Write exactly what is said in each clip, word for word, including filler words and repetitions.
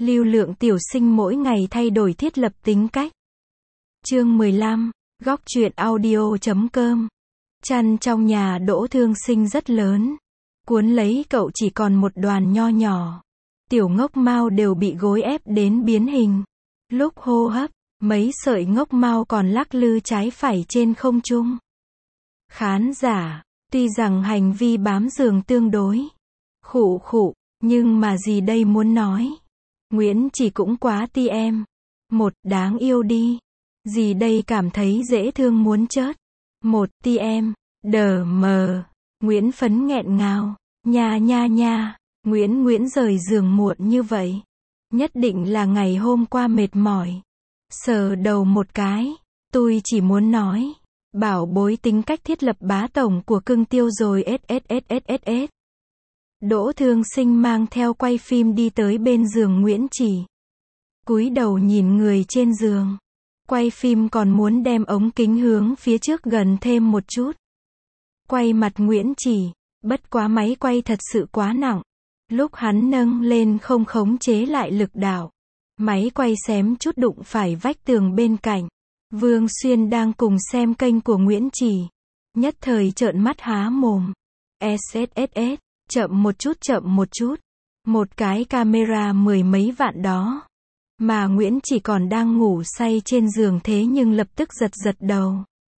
Lưu Lượng tiểu sinh mỗi ngày thay đổi thiết lập tính cách. Chương mười lăm, góc truyện audio chấm com. Chăn trong nhà Đỗ Thương Sinh rất lớn. Cuốn lấy cậu chỉ còn một đoàn nho nhỏ. Tiểu ngốc mao đều bị gối ép đến biến hình. Lúc hô hấp, mấy sợi ngốc mao còn lắc lư trái phải trên không trung. Khán giả, tuy rằng hành vi bám giường tương đối khụ khụ, nhưng mà gì đây muốn nói. Nguyễn Chỉ cũng quá ti em. Một, đáng yêu đi. Gì đây cảm thấy dễ thương muốn chết. Một, ti em, đờ mờ. Nguyễn Phấn nghẹn ngào. Nha nha nha. Nguyễn Nguyễn rời giường muộn như vậy. Nhất định là ngày hôm qua mệt mỏi. Sờ đầu một cái. Tôi chỉ muốn nói. Bảo bối tính cách thiết lập bá tổng của cưng tiêu rồi sssss. Đỗ Thương Sinh mang theo quay phim đi tới bên giường Nguyễn Chỉ. Cúi đầu nhìn người trên giường. Quay phim còn muốn đem ống kính hướng phía trước gần thêm một chút. Quay mặt Nguyễn Chỉ, bất quá máy quay thật sự quá nặng. Lúc hắn nâng lên không khống chế lại lực đạo. Máy quay xém chút đụng phải vách tường bên cạnh. Vương Xuyên đang cùng xem kênh của Nguyễn Chỉ. Nhất thời trợn mắt há mồm. sssss, chậm một chút chậm một chút. Một cái camera mười mấy vạn đó. Mà Nguyễn Chỉ còn đang ngủ say trên giường thế nhưng lập tức giật giật đầu.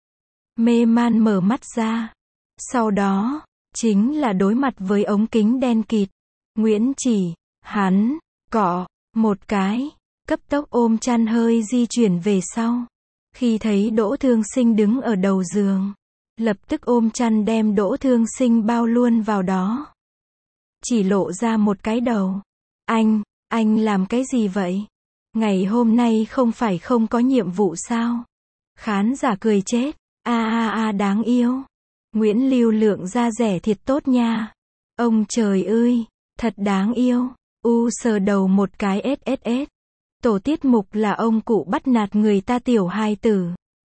Mê man mở mắt ra. Sau đó, chính là đối mặt với ống kính đen kịt. Nguyễn Chỉ, hắn, cọ, một cái, cấp tốc ôm chăn hơi di chuyển về sau. Khi thấy Đỗ Thương Sinh đứng ở đầu giường, lập tức ôm chăn đem Đỗ Thương Sinh bao luôn vào đó. Chỉ lộ ra một cái đầu. Anh, anh làm cái gì vậy? Ngày hôm nay không phải không có nhiệm vụ sao? Khán giả cười chết. A a a đáng yêu. Nguyễn Lưu Lượng da rẻ thiệt tốt nha. Ông trời ơi, thật đáng yêu. U sờ đầu một cái sss. Tổ tiết mục là ông cụ bắt nạt người ta tiểu hài tử.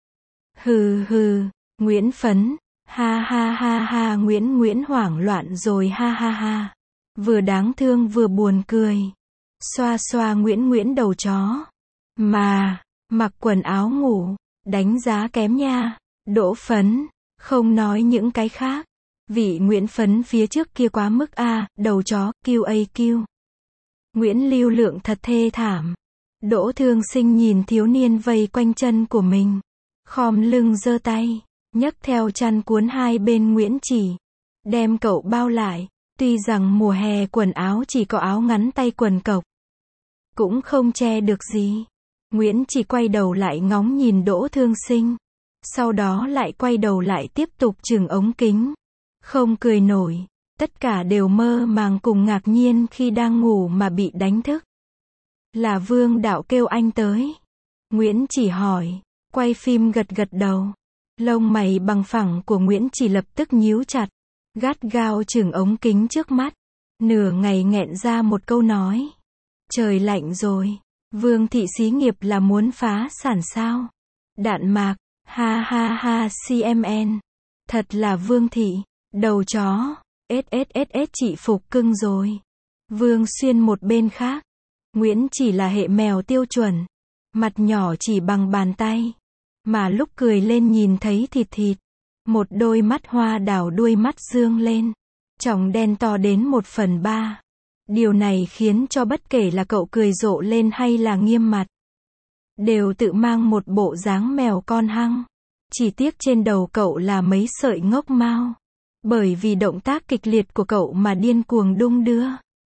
Hừ hừ, Nguyễn Phấn. Ha ha ha ha Nguyễn Nguyễn hoảng loạn rồi ha ha ha. Vừa đáng thương vừa buồn cười. Xoa xoa Nguyễn Nguyễn đầu chó. Mà, mặc quần áo ngủ, đánh giá kém nha. Đỗ Phấn, không nói những cái khác. Vị Nguyễn Phấn phía trước kia quá mức a, đầu chó, quy a quy. Nguyễn Lưu Lượng thật thê thảm. Đỗ Thương Sinh nhìn thiếu niên vây quanh chân của mình. Khom lưng giơ tay, nhấc theo chăn cuốn hai bên Nguyễn Chỉ. Đem cậu bao lại. Tuy rằng mùa hè quần áo chỉ có áo ngắn tay quần cộc. Cũng không che được gì. Nguyễn Chỉ quay đầu lại ngóng nhìn Đỗ Thương Sinh. Sau đó lại quay đầu lại tiếp tục chừng ống kính. Không cười nổi. Tất cả đều mơ màng cùng ngạc nhiên khi đang ngủ mà bị đánh thức. Là Vương Đạo kêu anh tới. Nguyễn Chỉ hỏi. Quay phim gật gật đầu. Lông mày bằng phẳng của Nguyễn Chỉ lập tức nhíu chặt. Gắt gao chừng ống kính trước mắt. Nửa ngày nghẹn ra một câu nói. Trời lạnh rồi. Vương thị xí nghiệp là muốn phá sản sao? Đạn mạc. Ha ha ha xê em en. Thật là Vương thị. Đầu chó. sssss chị phục cưng rồi. Vương Xuyên một bên khác. Nguyễn Chỉ là hệ mèo tiêu chuẩn. Mặt nhỏ chỉ bằng bàn tay. Mà lúc cười lên nhìn thấy thịt thịt. Một đôi mắt hoa đào đuôi mắt dương lên. Tròng đen to đến một phần ba. Điều này khiến cho bất kể là cậu cười rộ lên hay là nghiêm mặt. Đều tự mang một bộ dáng mèo con hăng. Chỉ tiếc trên đầu cậu là mấy sợi ngốc mao. Bởi vì động tác kịch liệt của cậu mà điên cuồng đung đưa.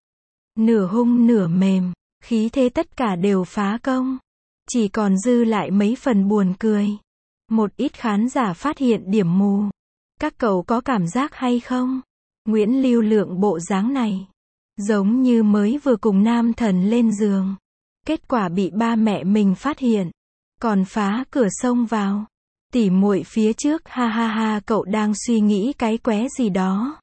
Nửa hung nửa mềm. Khí thế tất cả đều phá công. Chỉ còn dư lại mấy phần buồn cười. Một ít khán giả phát hiện điểm mù. Các cậu có cảm giác hay không? Nguyễn Lưu Lượng bộ dáng này. Giống như mới vừa cùng nam thần lên giường. Kết quả bị ba mẹ mình phát hiện. Còn phá cửa xông vào. Tỉ muội phía trước ha ha ha cậu đang suy nghĩ cái qué gì đó.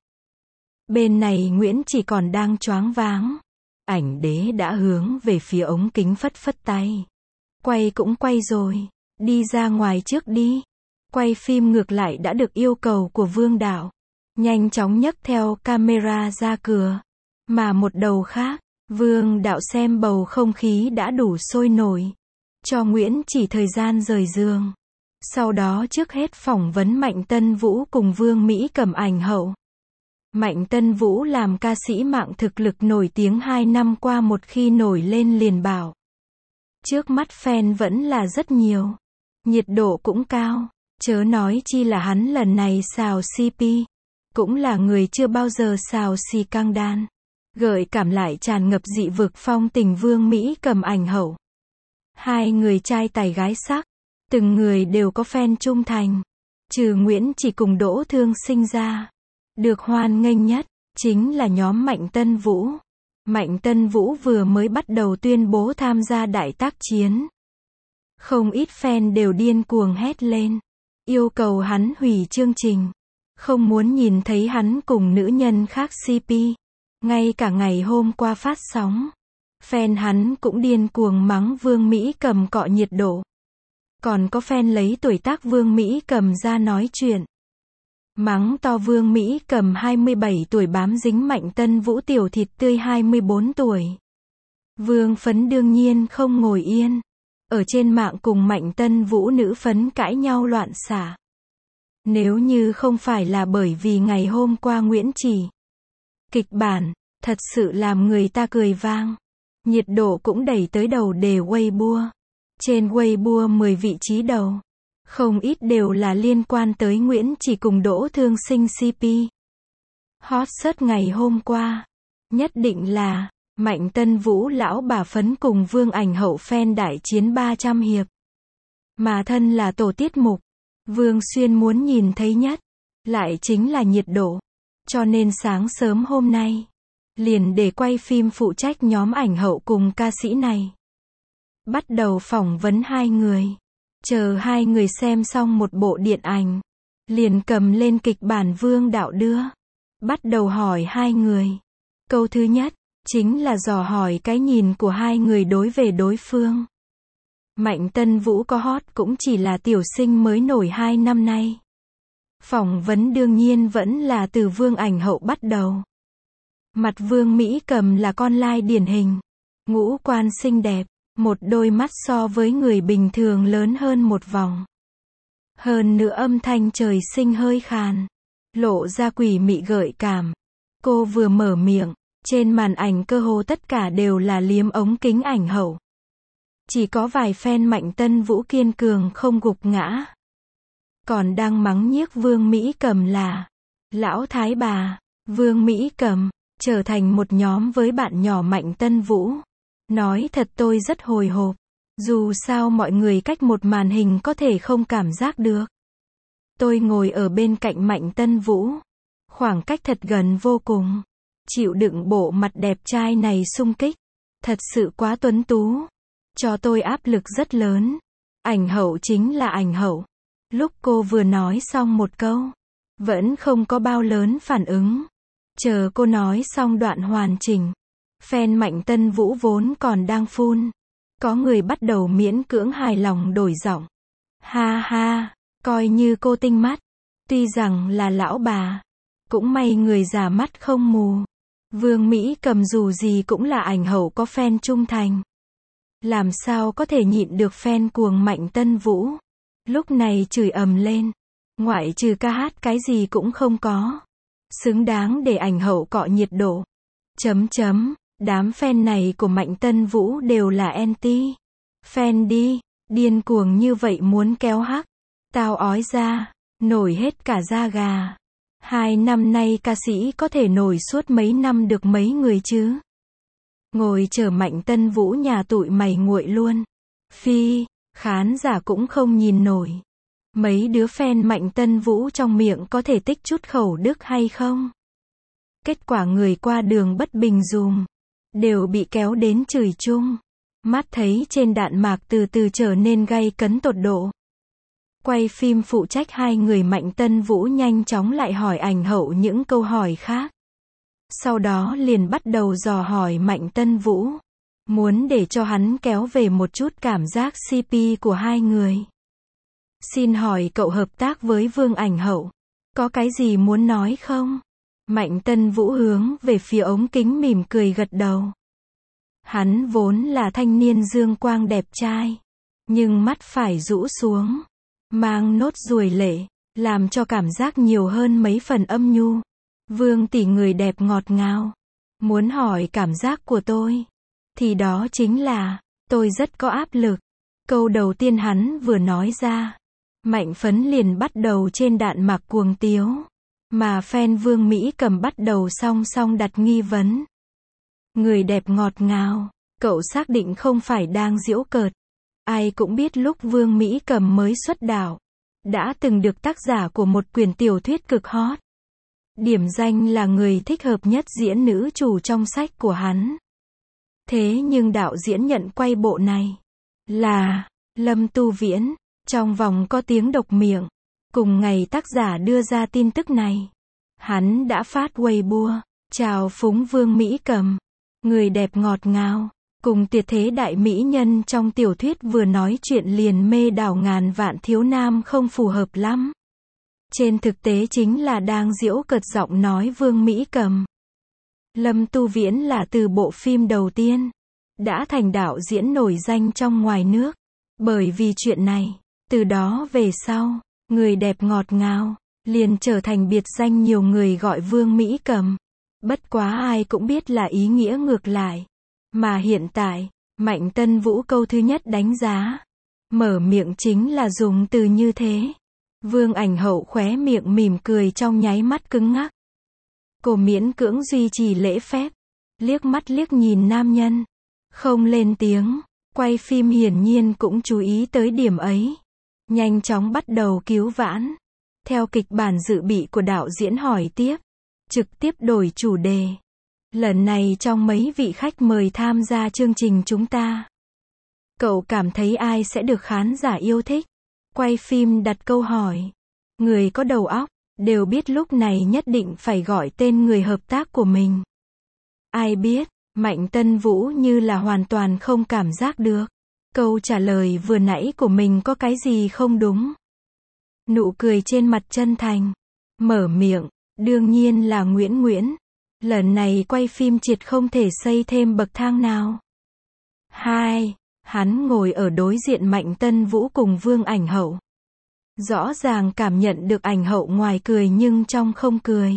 Bên này Nguyễn Chỉ còn đang choáng váng. Ảnh đế đã hướng về phía ống kính phất phất tay. Quay cũng quay rồi. Đi ra ngoài trước đi. Quay phim ngược lại đã được yêu cầu của Vương Đạo. Nhanh chóng nhấc theo camera ra cửa. Mà một đầu khác, Vương đạo xem bầu không khí đã đủ sôi nổi. Cho Nguyễn Chỉ thời gian rời giường. Sau đó trước hết phỏng vấn Mạnh Tân Vũ cùng Vương Mỹ Cẩm ảnh hậu. Mạnh Tân Vũ làm ca sĩ mạng thực lực nổi tiếng hai năm qua một khi nổi lên liền bảo. Trước mắt fan vẫn là rất nhiều. Nhiệt độ cũng cao. Chớ nói chi là hắn lần này xào xê pê. Cũng là người chưa bao giờ xào xì căng đan. Gợi cảm lại tràn ngập dị vực phong tình Vương Mỹ Cẩm ảnh hậu. Hai người trai tài gái sắc. Từng người đều có fan trung thành. Trừ Nguyễn Chỉ cùng Đỗ Thương Sinh ra. Được hoan nghênh nhất, chính là nhóm Mạnh Tân Vũ. Mạnh Tân Vũ vừa mới bắt đầu tuyên bố tham gia đại tác chiến. Không ít fan đều điên cuồng hét lên. Yêu cầu hắn hủy chương trình. Không muốn nhìn thấy hắn cùng nữ nhân khác xê pê. Ngay cả ngày hôm qua phát sóng. Fan hắn cũng điên cuồng mắng Vương Mỹ Cẩm cọ nhiệt độ. Còn có fan lấy tuổi tác Vương Mỹ Cẩm ra nói chuyện. Mắng to Vương Mỹ Cẩm hai mươi bảy tuổi bám dính Mạnh Tân Vũ tiểu thịt tươi hai mươi bốn tuổi. Vương phấn đương nhiên không ngồi yên. Ở trên mạng cùng Mạnh Tân Vũ nữ phấn cãi nhau loạn xả. Nếu như không phải là bởi vì ngày hôm qua Nguyễn Chỉ. Kịch bản, thật sự làm người ta cười vang. Nhiệt độ cũng đẩy tới đầu đề Weibo. Trên Weibo mười vị trí đầu. Không ít đều là liên quan tới Nguyễn Chỉ cùng Đỗ Thương Sinh xê pê. Hot search ngày hôm qua. Nhất định là Mạnh Tân Vũ lão bà phấn cùng Vương ảnh hậu fan đại chiến ba trăm hiệp. Mà thân là tổ tiết mục. Vương Xuyên muốn nhìn thấy nhất. Lại chính là nhiệt độ. Cho nên sáng sớm hôm nay. Liền để quay phim phụ trách nhóm ảnh hậu cùng ca sĩ này. Bắt đầu phỏng vấn hai người. Chờ hai người xem xong một bộ điện ảnh. Liền cầm lên kịch bản Vương đạo đưa. Bắt đầu hỏi hai người. Câu thứ nhất, chính là dò hỏi cái nhìn của hai người đối về đối phương. Mạnh Tân Vũ có hot cũng chỉ là tiểu sinh mới nổi hai năm nay. Phỏng vấn đương nhiên vẫn là từ Vương ảnh hậu bắt đầu. Mặt Vương Mỹ Cẩm là con lai điển hình. Ngũ quan xinh đẹp. Một đôi mắt so với người bình thường lớn hơn một vòng. Hơn nữa âm thanh trời sinh hơi khàn. Lộ ra quỷ mị gợi cảm. Cô vừa mở miệng. Trên màn ảnh cơ hồ tất cả đều là liếm ống kính ảnh hậu. Chỉ có vài fan Mạnh Tân Vũ kiên cường không gục ngã. Còn đang mắng nhiếc Vương Mỹ Cẩm là lão thái bà. Vương Mỹ Cẩm trở thành một nhóm với bạn nhỏ Mạnh Tân Vũ. Nói thật tôi rất hồi hộp. Dù sao mọi người cách một màn hình có thể không cảm giác được. Tôi ngồi ở bên cạnh Mạnh Tân Vũ. Khoảng cách thật gần vô cùng. Chịu đựng bộ mặt đẹp trai này xung kích. Thật sự quá tuấn tú. Cho tôi áp lực rất lớn. Ảnh hậu chính là ảnh hậu. Lúc cô vừa nói xong một câu. Vẫn không có bao lớn phản ứng. Chờ cô nói xong đoạn hoàn chỉnh. Fan Mạnh Tân Vũ vốn còn đang phun. Có người bắt đầu miễn cưỡng hài lòng đổi giọng. Ha ha, coi như cô tinh mắt. Tuy rằng là lão bà. Cũng may người già mắt không mù. Vương Mỹ Cẩm dù gì cũng là ảnh hậu có fan trung thành. Làm sao có thể nhịn được fan cuồng Mạnh Tân Vũ. Lúc này chửi ầm lên. Ngoại trừ ca hát cái gì cũng không có. Xứng đáng để ảnh hậu cọ nhiệt độ. Chấm chấm. Đám fan này của Mạnh Tân Vũ đều là anti. Fan đi. Điên cuồng như vậy muốn kéo hắc. Tao ói ra. Nổi hết cả da gà. Hai năm nay ca sĩ có thể nổi suốt mấy năm được mấy người chứ. Ngồi chờ Mạnh Tân Vũ nhà tụi mày nguội luôn. Phi. Khán giả cũng không nhìn nổi. Mấy đứa fan Mạnh Tân Vũ trong miệng có thể tích chút khẩu đức hay không? Kết quả người qua đường bất bình dùm. Đều bị kéo đến chửi chung. Mắt thấy trên đạn mạc từ từ trở nên gay cấn tột độ. Quay phim phụ trách hai người Mạnh Tân Vũ nhanh chóng lại hỏi ảnh hậu những câu hỏi khác. Sau đó liền bắt đầu dò hỏi Mạnh Tân Vũ. Muốn để cho hắn kéo về một chút cảm giác xê pê của hai người. Xin hỏi cậu hợp tác với Vương ảnh hậu. Có cái gì muốn nói không? Mạnh Tân Vũ hướng về phía ống kính mỉm cười gật đầu. Hắn vốn là thanh niên dương quang đẹp trai, nhưng mắt phải rũ xuống, mang nốt ruồi lệ, làm cho cảm giác nhiều hơn mấy phần âm nhu. Vương tỷ người đẹp ngọt ngào. Muốn hỏi cảm giác của tôi, thì đó chính là, tôi rất có áp lực. Câu đầu tiên hắn vừa nói ra, Mạnh Phấn liền bắt đầu trên đạn mạc cuồng tiếu. Mà fan Vương Mỹ Cầm bắt đầu song song đặt nghi vấn. Người đẹp ngọt ngào, cậu xác định không phải đang giễu cợt. Ai cũng biết lúc Vương Mỹ Cầm mới xuất đạo, đã từng được tác giả của một quyển tiểu thuyết cực hot điểm danh là người thích hợp nhất diễn nữ chủ trong sách của hắn. Thế nhưng đạo diễn nhận quay bộ này là Lâm Tu Viễn. Trong vòng có tiếng độc miệng, cùng ngày tác giả đưa ra tin tức này, hắn đã phát Weibo chào phúng Vương Mỹ Cầm, người đẹp ngọt ngào, cùng tuyệt thế đại mỹ nhân trong tiểu thuyết vừa nói chuyện liền mê đảo ngàn vạn thiếu nam không phù hợp lắm. Trên thực tế chính là đang giễu cợt giọng nói Vương Mỹ Cầm. Lâm Tu Viễn là từ bộ phim đầu tiên, đã thành đạo diễn nổi danh trong ngoài nước. Bởi vì chuyện này, từ đó về sau, người đẹp ngọt ngào, liền trở thành biệt danh nhiều người gọi Vương Mỹ Cầm. Bất quá ai cũng biết là ý nghĩa ngược lại. Mà hiện tại, Mạnh Tân Vũ câu thứ nhất đánh giá, mở miệng chính là dùng từ như thế. Vương Ảnh Hậu khóe miệng mỉm cười trong nháy mắt cứng ngắc. Cô miễn cưỡng duy trì lễ phép, liếc mắt liếc nhìn nam nhân, không lên tiếng. Quay phim hiển nhiên cũng chú ý tới điểm ấy, nhanh chóng bắt đầu cứu vãn. Theo kịch bản dự bị của đạo diễn hỏi tiếp, trực tiếp đổi chủ đề. Lần này trong mấy vị khách mời tham gia chương trình chúng ta, cậu cảm thấy ai sẽ được khán giả yêu thích? Quay phim đặt câu hỏi. Người có đầu óc, đều biết lúc này nhất định phải gọi tên người hợp tác của mình. Ai biết, Mạnh Tân Vũ như là hoàn toàn không cảm giác được. Câu trả lời vừa nãy của mình có cái gì không đúng. Nụ cười trên mặt chân thành. Mở miệng, đương nhiên là Nguyễn Nguyễn. Lần này quay phim triệt không thể xây thêm bậc thang nào. Hai, hắn ngồi ở đối diện Mạnh Tân Vũ cùng Vương Ảnh Hậu. Rõ ràng cảm nhận được Ảnh Hậu ngoài cười nhưng trong không cười.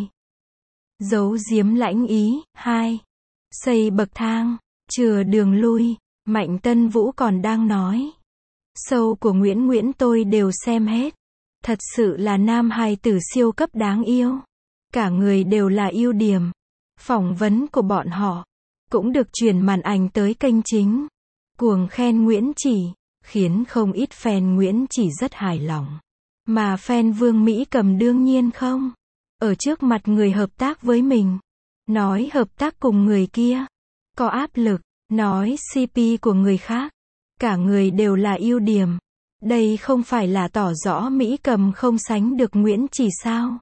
Giấu giếm lãnh ý. Hai, xây bậc thang, chừa đường lui. Mạnh Tân Vũ còn đang nói. Show của Nguyễn Nguyễn tôi đều xem hết. Thật sự là nam hài tử siêu cấp đáng yêu. Cả người đều là ưu điểm. Phỏng vấn của bọn họ cũng được truyền màn ảnh tới kênh chính. Cuồng khen Nguyễn Chỉ, khiến không ít fan Nguyễn Chỉ rất hài lòng. Mà fan Vương Mỹ Cầm đương nhiên không. Ở trước mặt người hợp tác với mình, nói hợp tác cùng người kia, có áp lực, nói xê pê của người khác. Cả người đều là ưu điểm. Đây không phải là tỏ rõ Mỹ Cầm không sánh được Nguyễn Chỉ sao?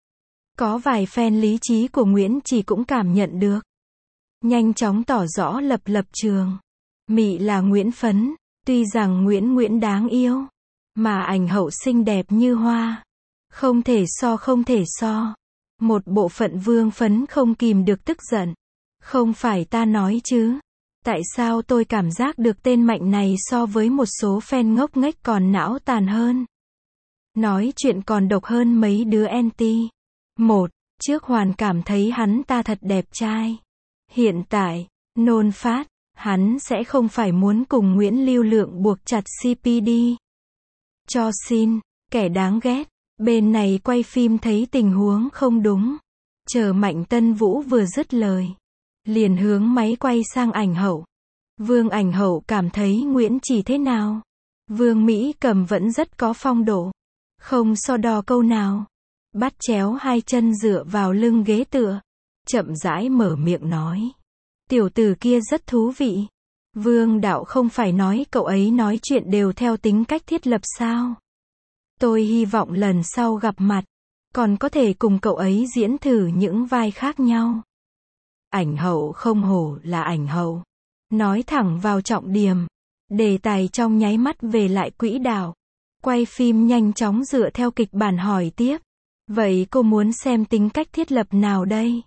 Có vài fan lý trí của Nguyễn Chỉ cũng cảm nhận được. Nhanh chóng tỏ rõ lập lập trường. Mị là Nguyễn Phấn, tuy rằng Nguyễn Nguyễn đáng yêu, mà Ảnh Hậu xinh đẹp như hoa. Không thể so không thể so. Một bộ phận Vương Phấn không kìm được tức giận. Không phải ta nói chứ. Tại sao tôi cảm giác được tên Mạnh này so với một số fan ngốc nghếch còn não tàn hơn. Nói chuyện còn độc hơn mấy đứa anti. Một, trước Hoàn cảm thấy hắn ta thật đẹp trai. Hiện tại, nôn phát, hắn sẽ không phải muốn cùng Nguyễn Lưu Lượng buộc chặt xê pê đi. Cho xin, kẻ đáng ghét. Bên này quay phim thấy tình huống không đúng. Chờ Mạnh Tân Vũ vừa dứt lời, liền hướng máy quay sang Ảnh Hậu. Vương Ảnh Hậu cảm thấy Nguyễn Chỉ thế nào? Vương Mỹ Cầm vẫn rất có phong độ. Không so đo câu nào. Bắt chéo hai chân dựa vào lưng ghế tựa. Chậm rãi mở miệng nói. Tiểu tử kia rất thú vị. Vương đạo không phải nói cậu ấy nói chuyện đều theo tính cách thiết lập sao? Tôi hy vọng lần sau gặp mặt, còn có thể cùng cậu ấy diễn thử những vai khác nhau. Ảnh Hậu không hổ là Ảnh Hậu. Nói thẳng vào trọng điểm. Đề tài trong nháy mắt về lại quỹ đạo. Quay phim nhanh chóng dựa theo kịch bản hỏi tiếp. Vậy cô muốn xem tính cách thiết lập nào đây?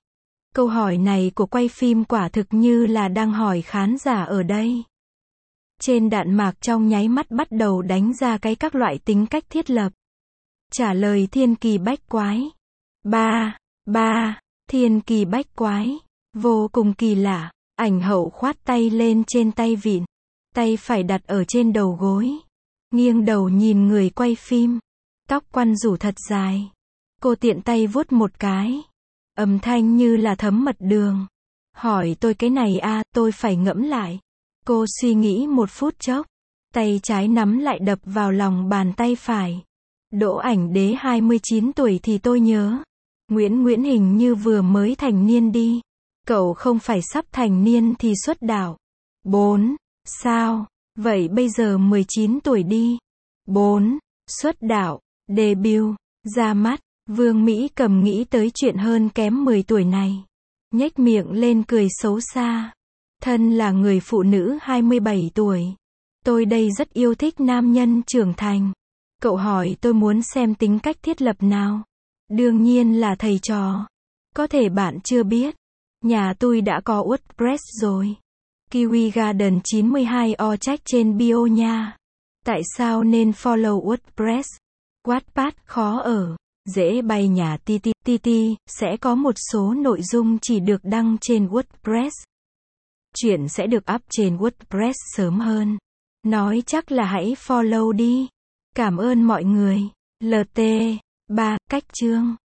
Câu hỏi này của quay phim quả thực như là đang hỏi khán giả ở đây. Trên đạn mạc trong nháy mắt bắt đầu đánh ra cái các loại tính cách thiết lập. Trả lời thiên kỳ bách quái. Ba, ba, thiên kỳ bách quái. Vô cùng kỳ lạ. Ảnh hậu khoát tay lên trên tay vịn. Tay phải đặt ở trên đầu gối. Nghiêng đầu nhìn người quay phim. Tóc quăn rủ thật dài. Cô tiện tay vuốt một cái. Âm thanh như là thấm mật đường. Hỏi tôi cái này a, à, tôi phải ngẫm lại. Cô suy nghĩ một phút chốc. Tay trái nắm lại đập vào lòng bàn tay phải. Đỗ Ảnh Đế hai mươi chín tuổi thì tôi nhớ. Nguyễn Nguyễn hình như vừa mới thành niên đi. Cậu không phải sắp thành niên thì xuất đạo. Bốn. Sao? Vậy bây giờ mười chín tuổi đi. Bốn. Xuất đạo. Debut. Ra mắt. Vương Mỹ Cầm nghĩ tới chuyện hơn kém mười tuổi này. Nhếch miệng lên cười xấu xa. Thân là người phụ nữ hai mươi bảy tuổi. Tôi đây rất yêu thích nam nhân trưởng thành. Cậu hỏi tôi muốn xem tính cách thiết lập nào. Đương nhiên là thầy trò. Có thể bạn chưa biết. Nhà tôi đã có WordPress rồi. Kiwi Garden chín mươi hai o check trên bio nha. Tại sao nên follow WordPress? Wattpad khó ở. Dễ bay nhà ti ti ti ti, sẽ có một số nội dung chỉ được đăng trên WordPress. Chuyện sẽ được up trên WordPress sớm hơn. Nói chắc là hãy follow đi. Cảm ơn mọi người. lờ tê. ba. Cách chương